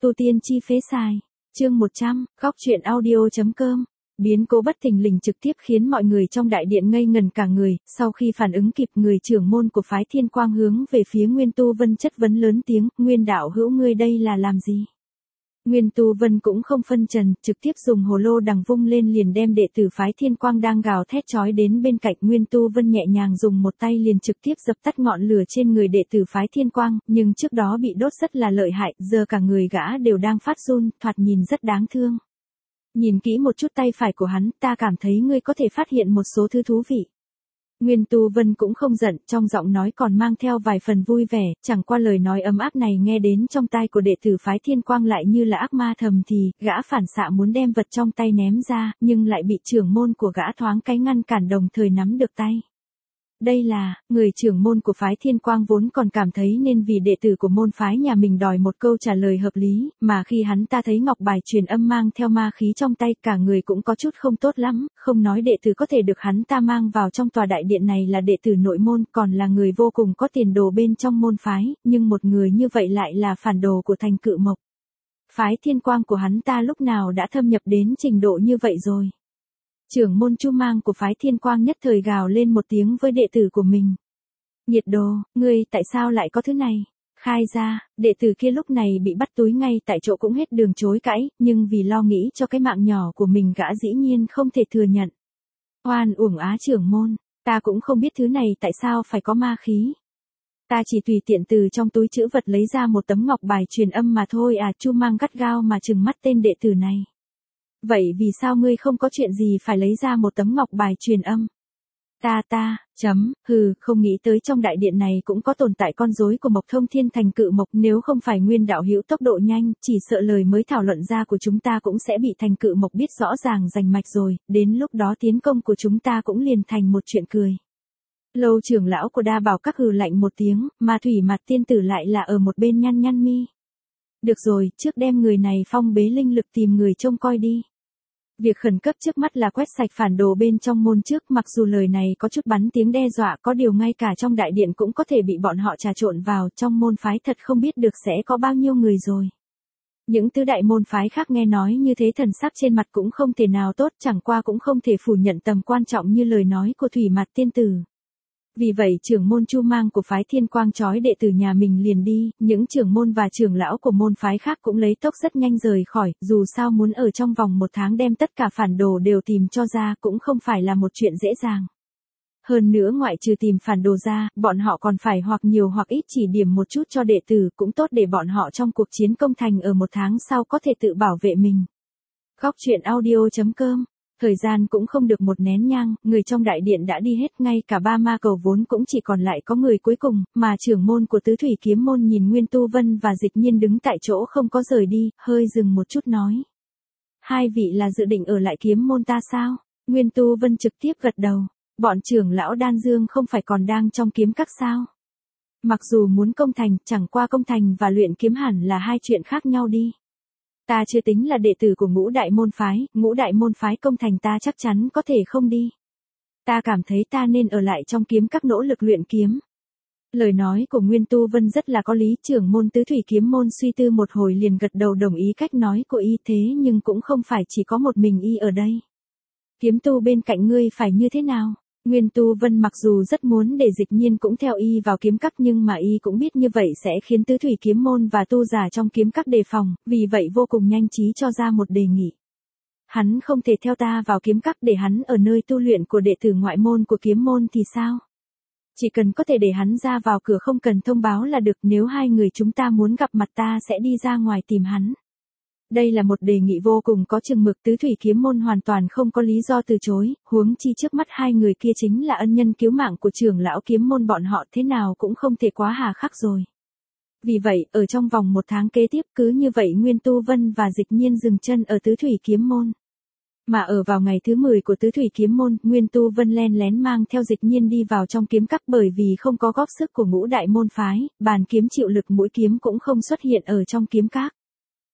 Tu tiên chi phế xài. Chương 100, góc truyện audio.com. Biến cố bất thình lình trực tiếp khiến mọi người trong đại điện ngây ngần cả người, sau khi phản ứng kịp, người trưởng môn của phái Thiên Quang hướng về phía Nguyên Tu Vân chất vấn lớn tiếng, Nguyên đạo hữu ngươi đây là làm gì? Nguyên Tu Vân cũng không phân trần, trực tiếp dùng hồ lô đằng vung lên liền đem đệ tử phái Thiên Quang đang gào thét chói đến bên cạnh. Nguyên Tu Vân nhẹ nhàng dùng một tay liền trực tiếp dập tắt ngọn lửa trên người đệ tử phái Thiên Quang, nhưng trước đó bị đốt rất là lợi hại, giờ cả người gã đều đang phát run, thoạt nhìn rất đáng thương. Nhìn kỹ một chút tay phải của hắn, ta cảm thấy ngươi có thể phát hiện một số thứ thú vị. Nguyên Tu Vân cũng không giận, trong giọng nói còn mang theo vài phần vui vẻ, chẳng qua lời nói ấm áp này nghe đến trong tai của đệ tử phái Thiên Quang lại như là ác ma thầm thì, gã phản xạ muốn đem vật trong tay ném ra, nhưng lại bị trưởng môn của gã thoáng cái ngăn cản đồng thời nắm được tay. Đây là, người trưởng môn của phái Thiên Quang vốn còn cảm thấy nên vì đệ tử của môn phái nhà mình đòi một câu trả lời hợp lý, mà khi hắn ta thấy ngọc bài truyền âm mang theo ma khí trong tay, cả người cũng có chút không tốt lắm, không nói đệ tử có thể được hắn ta mang vào trong tòa đại điện này là đệ tử nội môn, còn là người vô cùng có tiền đồ bên trong môn phái, nhưng một người như vậy lại là phản đồ của Thành Cự Mộc. Phái Thiên Quang của hắn ta lúc nào đã thâm nhập đến trình độ như vậy rồi? Trưởng môn Chu Mang của phái Thiên Quang nhất thời gào lên một tiếng với đệ tử của mình. Nhiệt đồ, ngươi tại sao lại có thứ này? Khai ra, đệ tử kia lúc này bị bắt túi ngay tại chỗ cũng hết đường chối cãi, nhưng vì lo nghĩ cho cái mạng nhỏ của mình gã dĩ nhiên không thể thừa nhận. Oan uổng á trưởng môn, ta cũng không biết thứ này tại sao phải có ma khí. Ta chỉ tùy tiện từ trong túi trữ vật lấy ra một tấm ngọc bài truyền âm mà thôi à. Chu Mang gắt gao mà trừng mắt tên đệ tử này. Vậy vì sao ngươi không có chuyện gì phải lấy ra một tấm ngọc bài truyền âm? Không nghĩ tới trong đại điện này cũng có tồn tại con rối của Mộc Thông Thiên Thành Cự Mộc, nếu không phải Nguyên đạo hữu tốc độ nhanh, chỉ sợ lời mới thảo luận ra của chúng ta cũng sẽ bị Thành Cự Mộc biết rõ ràng rành mạch rồi, đến lúc đó tiến công của chúng ta cũng liền thành một chuyện cười. Lâu trưởng lão của Đa Bảo Các hừ lạnh một tiếng, mà Thủy Mặt tiên tử lại là ở một bên nhăn nhăn mi. Được rồi, trước đem người này phong bế linh lực tìm người trông coi đi. Việc khẩn cấp trước mắt là quét sạch phản đồ bên trong môn trước, mặc dù lời này có chút bắn tiếng đe dọa, có điều ngay cả trong đại điện cũng có thể bị bọn họ trà trộn vào, trong môn phái thật không biết được sẽ có bao nhiêu người rồi. Những tứ đại môn phái khác nghe nói như thế thần sắc trên mặt cũng không thể nào tốt, chẳng qua cũng không thể phủ nhận tầm quan trọng như lời nói của Thủy Mặt tiên tử. Vì vậy trưởng môn Chu Mang của phái Thiên Quang trói đệ tử nhà mình liền đi, những trưởng môn và trưởng lão của môn phái khác cũng lấy tốc rất nhanh rời khỏi, dù sao muốn ở trong vòng 1 tháng đem tất cả phản đồ đều tìm cho ra cũng không phải là một chuyện dễ dàng. Hơn nữa ngoại trừ tìm phản đồ ra, bọn họ còn phải hoặc nhiều hoặc ít chỉ điểm một chút cho đệ tử, cũng tốt để bọn họ trong cuộc chiến công thành ở 1 tháng sau có thể tự bảo vệ mình. Góc truyện audio.com. Thời gian cũng không được một nén nhang, người trong đại điện đã đi hết, ngay cả 3 ma cầu vốn cũng chỉ còn lại có người cuối cùng, mà trưởng môn của tứ thủy kiếm môn nhìn Nguyên Tu Vân và Dịch Nhiên đứng tại chỗ không có rời đi, hơi dừng một chút nói. Hai vị là dự định ở lại kiếm môn ta sao? Nguyên Tu Vân trực tiếp gật đầu, bọn trưởng lão Đan Dương không phải còn đang trong kiếm các sao? Mặc dù muốn công thành, chẳng qua công thành và luyện kiếm hẳn là hai chuyện khác nhau đi. Ta chưa tính là đệ tử của ngũ đại môn phái công thành ta chắc chắn có thể không đi. Ta cảm thấy ta nên ở lại trong kiếm các nỗ lực luyện kiếm. Lời nói của Nguyên Tu Vân rất là có lý, trưởng môn tứ thủy kiếm môn suy tư một hồi liền gật đầu đồng ý cách nói của y, thế nhưng cũng không phải chỉ có một mình y ở đây. Kiếm tu bên cạnh ngươi phải như thế nào? Nguyên Tu Vân mặc dù rất muốn để Dịch Nhiên cũng theo y vào kiếm các, nhưng mà y cũng biết như vậy sẽ khiến tứ thủy kiếm môn và tu giả trong kiếm các đề phòng, vì vậy vô cùng nhanh trí cho ra một đề nghị. Hắn không thể theo ta vào kiếm các, để hắn ở nơi tu luyện của đệ tử ngoại môn của kiếm môn thì sao? Chỉ cần có thể để hắn ra vào cửa không cần thông báo là được, nếu hai người chúng ta muốn gặp mặt ta sẽ đi ra ngoài tìm hắn. Đây là một đề nghị vô cùng có chừng mực, tứ thủy kiếm môn hoàn toàn không có lý do từ chối, huống chi trước mắt hai người kia chính là ân nhân cứu mạng của trưởng lão kiếm môn bọn họ, thế nào cũng không thể quá hà khắc rồi. Vì vậy, ở trong vòng 1 tháng kế tiếp cứ như vậy Nguyên Tu Vân và Dịch Nhiên dừng chân ở tứ thủy kiếm môn. Mà ở vào ngày thứ 10 của tứ thủy kiếm môn, Nguyên Tu Vân len lén mang theo Dịch Nhiên đi vào trong kiếm các, bởi vì không có góp sức của ngũ đại môn phái, bàn kiếm chịu lực mũi kiếm cũng không xuất hiện ở trong kiếm các.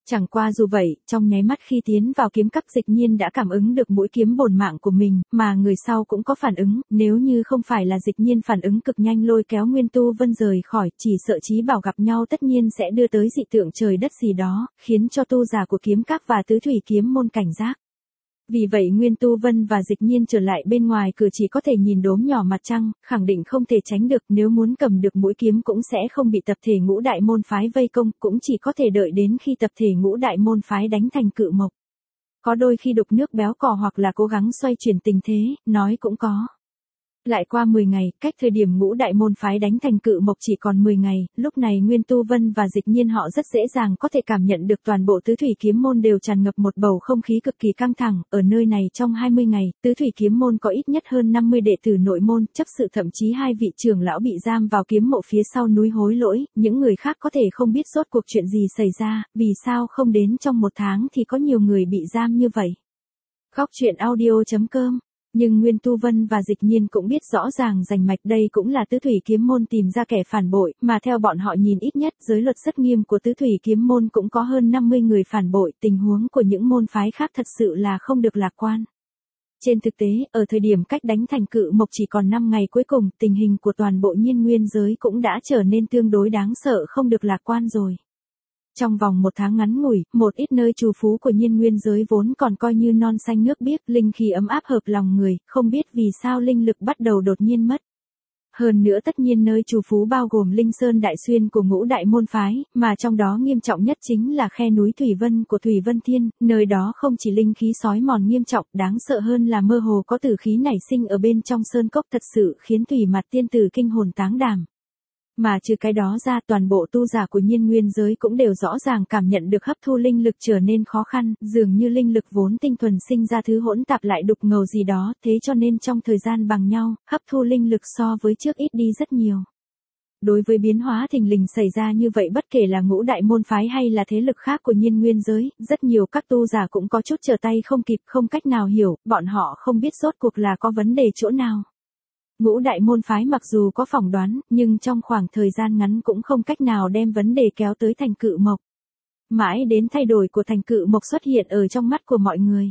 Chẳng qua dù vậy, trong nháy mắt khi tiến vào kiếm các Dịch Nhiên đã cảm ứng được mũi kiếm bổn mạng của mình, mà người sau cũng có phản ứng, nếu như không phải là Dịch Nhiên phản ứng cực nhanh lôi kéo Nguyên Tu Vân rời khỏi, chỉ sợ Chí Bảo gặp nhau tất nhiên sẽ đưa tới dị tượng trời đất gì đó, khiến cho tu giả của kiếm các và tứ thủy kiếm môn cảnh giác. Vì vậy Nguyên Tu Vân và Dịch Nhiên trở lại bên ngoài cửa chỉ có thể nhìn đốm nhỏ mặt trăng, khẳng định không thể tránh được, nếu muốn cầm được mũi kiếm cũng sẽ không bị tập thể Ngũ Đại môn phái vây công, cũng chỉ có thể đợi đến khi tập thể Ngũ Đại môn phái đánh thành cự mộc. Có đôi khi đục nước béo cò hoặc là cố gắng xoay chuyển tình thế, nói cũng có. Lại qua 10 ngày, cách thời điểm Ngũ Đại môn phái đánh thành cự mộc chỉ còn 10 ngày, lúc này Nguyên Tu Vân và Dịch Nhiên họ rất dễ dàng có thể cảm nhận được toàn bộ tứ thủy kiếm môn đều tràn ngập một bầu không khí cực kỳ căng thẳng, ở nơi này trong 20 ngày, tứ thủy kiếm môn có ít nhất hơn 50 đệ tử nội môn, chấp sự thậm chí 2 vị trưởng lão bị giam vào kiếm mộ phía sau núi Hối Lỗi, những người khác có thể không biết rốt cuộc chuyện gì xảy ra, vì sao không đến trong 1 tháng thì có nhiều người bị giam như vậy. Góc truyện audio.com. Nhưng Nguyên Tu Vân và Dịch Nhiên cũng biết rõ ràng rành mạch đây cũng là tứ thủy kiếm môn tìm ra kẻ phản bội, mà theo bọn họ nhìn ít nhất giới luật rất nghiêm của tứ thủy kiếm môn cũng có hơn 50 người phản bội, tình huống của những môn phái khác thật sự là không được lạc quan. Trên thực tế, ở thời điểm cách đánh thành cự mộc chỉ còn 5 ngày cuối cùng, tình hình của toàn bộ Nhiên Nguyên giới cũng đã trở nên tương đối đáng sợ không được lạc quan rồi. Trong vòng 1 tháng ngắn ngủi, một ít nơi trù phú của Nhiên Nguyên giới vốn còn coi như non xanh nước biếc, linh khí ấm áp hợp lòng người, không biết vì sao linh lực bắt đầu đột nhiên mất. Hơn nữa tất nhiên nơi trù phú bao gồm Linh Sơn Đại Xuyên của Ngũ Đại môn phái, mà trong đó nghiêm trọng nhất chính là khe núi Thủy Vân của Thủy Vân Thiên, nơi đó không chỉ linh khí sói mòn nghiêm trọng, đáng sợ hơn là mơ hồ có tử khí nảy sinh ở bên trong sơn cốc thật sự khiến Thủy Mặt tiên tử kinh hồn táng đảm. Mà trừ cái đó ra toàn bộ tu giả của Nhiên Nguyên giới cũng đều rõ ràng cảm nhận được hấp thu linh lực trở nên khó khăn, dường như linh lực vốn tinh thuần sinh ra thứ hỗn tạp lại đục ngầu gì đó, thế cho nên trong thời gian bằng nhau, hấp thu linh lực so với trước ít đi rất nhiều. Đối với biến hóa thình lình xảy ra như vậy bất kể là Ngũ Đại môn phái hay là thế lực khác của Nhiên Nguyên giới, rất nhiều các tu giả cũng có chút trở tay không kịp, không cách nào hiểu, bọn họ không biết rốt cuộc là có vấn đề chỗ nào. Ngũ Đại môn phái mặc dù có phỏng đoán, nhưng trong khoảng thời gian ngắn cũng không cách nào đem vấn đề kéo tới thành cự mộc. Mãi đến thay đổi của thành cự mộc xuất hiện ở trong mắt của mọi người.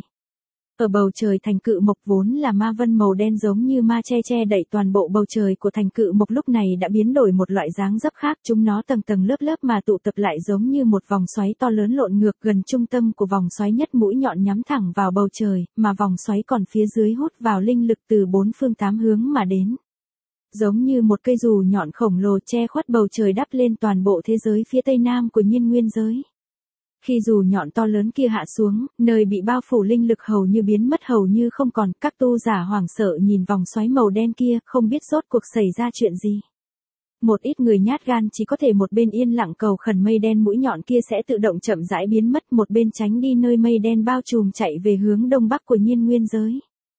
Ở bầu trời thành cự mộc vốn là ma vân màu đen giống như ma che đậy toàn bộ bầu trời của thành cự mộc lúc này đã biến đổi một loại dáng dấp khác, chúng nó tầng tầng lớp lớp mà tụ tập lại giống như một vòng xoáy to lớn lộn ngược, gần trung tâm của vòng xoáy nhất mũi nhọn nhắm thẳng vào bầu trời, mà vòng xoáy còn phía dưới hút vào linh lực từ 4 phương 8 hướng mà đến. Giống như một cây dù nhọn khổng lồ che khuất bầu trời đắp lên toàn bộ thế giới phía tây nam của Nhiên Nguyên giới. Khi dù nhọn to lớn kia hạ xuống, nơi bị bao phủ linh lực hầu như biến mất hầu như không còn, các tu giả hoảng sợ nhìn vòng xoáy màu đen kia, không biết rốt cuộc xảy ra chuyện gì. Một ít người nhát gan chỉ có thể một bên yên lặng cầu khẩn mây đen mũi nhọn kia sẽ tự động chậm rãi biến mất, một bên tránh đi nơi mây đen bao trùm chạy về hướng đông bắc của Nhiên Nguyên giới.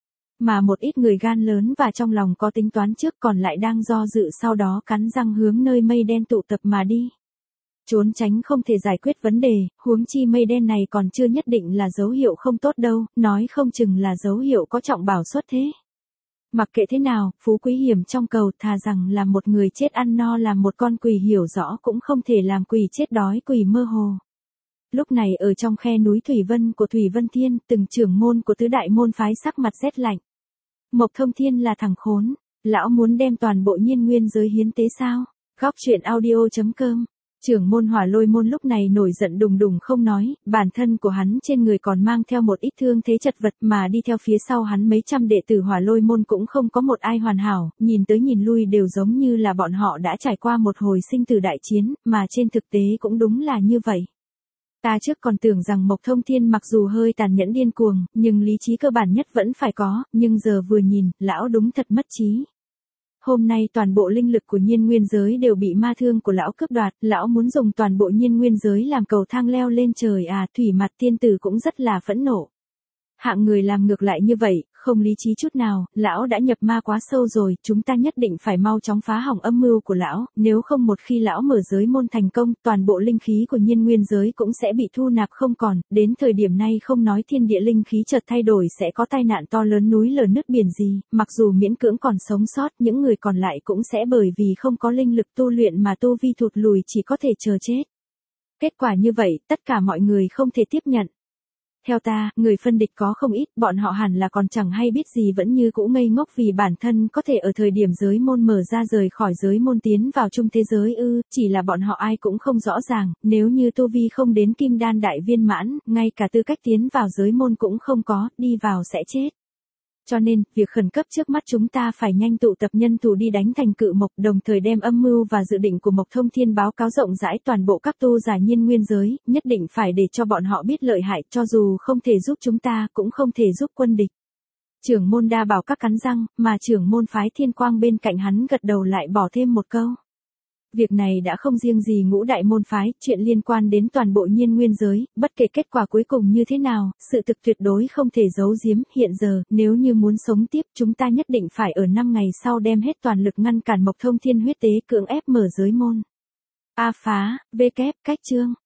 Mà một ít người gan lớn và trong lòng có tính toán trước còn lại đang do dự sau đó cắn răng hướng nơi mây đen tụ tập mà đi. Trốn tránh không thể giải quyết vấn đề, huống chi mây đen này còn chưa nhất định là dấu hiệu không tốt đâu, nói không chừng là dấu hiệu có trọng bảo xuất thế. Mặc kệ thế nào, phú quý hiểm trong cầu, thà rằng là một người chết ăn no làm một con quỷ hiểu rõ cũng không thể làm quỷ chết đói quỷ mơ hồ. Lúc này ở trong khe núi Thủy Vân của Thủy Vân Thiên, từng trưởng môn của tứ đại môn phái sắc mặt rét lạnh. Mộc Thông Thiên là thằng khốn, lão muốn đem toàn bộ Nhiên Nguyên giới hiến tế sao? Góc truyện audio.com. Trưởng môn Hỏa Lôi môn lúc này nổi giận đùng đùng không nói, bản thân của hắn trên người còn mang theo một ít thương thế chật vật mà đi theo phía sau hắn mấy trăm đệ tử Hỏa Lôi môn cũng không có một ai hoàn hảo, nhìn tới nhìn lui đều giống như là bọn họ đã trải qua một hồi sinh tử đại chiến, mà trên thực tế cũng đúng là như vậy. Ta trước còn tưởng rằng Mộc Thông Thiên mặc dù hơi tàn nhẫn điên cuồng, nhưng lý trí cơ bản nhất vẫn phải có, nhưng giờ vừa nhìn, lão đúng thật mất trí. Hôm nay toàn bộ linh lực của Nhiên Nguyên giới đều bị ma thương của lão cướp đoạt, lão muốn dùng toàn bộ Nhiên Nguyên giới làm cầu thang leo lên trời à, Thủy Mặt tiên tử cũng rất là phẫn nộ. Hạng người làm ngược lại như vậy, không lý trí chút nào, lão đã nhập ma quá sâu rồi, chúng ta nhất định phải mau chóng phá hỏng âm mưu của lão, nếu không một khi lão mở giới môn thành công, toàn bộ linh khí của Nhiên Nguyên giới cũng sẽ bị thu nạp không còn, đến thời điểm này không nói thiên địa linh khí chợt thay đổi sẽ có tai nạn to lớn núi lở nứt biển gì, mặc dù miễn cưỡng còn sống sót, những người còn lại cũng sẽ bởi vì không có linh lực tu luyện mà tu vi thụt lùi chỉ có thể chờ chết. Kết quả như vậy, tất cả mọi người không thể tiếp nhận. Theo ta, người phân địch có không ít, bọn họ hẳn là còn chẳng hay biết gì vẫn như cũ ngây ngốc vì bản thân có thể ở thời điểm giới môn mở ra rời khỏi giới môn tiến vào chung thế giới chỉ là bọn họ ai cũng không rõ ràng, nếu như tu vi không đến kim đan đại viên mãn, ngay cả tư cách tiến vào giới môn cũng không có, đi vào sẽ chết. Cho nên, việc khẩn cấp trước mắt chúng ta phải nhanh tụ tập nhân thủ đi đánh thành Cự Mộc, đồng thời đem âm mưu và dự định của Mộc Thông Thiên báo cáo rộng rãi toàn bộ các tu giả Nhiên Nguyên giới, nhất định phải để cho bọn họ biết lợi hại, cho dù không thể giúp chúng ta, cũng không thể giúp quân địch. Trưởng môn Đa Bảo các cắn răng, mà trưởng môn phái Thiên Quang bên cạnh hắn gật đầu lại bỏ thêm một câu. Việc này đã không riêng gì Ngũ đại môn phái, chuyện liên quan đến toàn bộ Nhiên Nguyên giới, bất kể kết quả cuối cùng như thế nào, sự thực tuyệt đối không thể giấu giếm, hiện giờ, nếu như muốn sống tiếp, chúng ta nhất định phải ở 5 ngày sau đem hết toàn lực ngăn cản Mộc Thông Thiên huyết tế cưỡng ép mở giới môn. A phá, V kép, cách chương.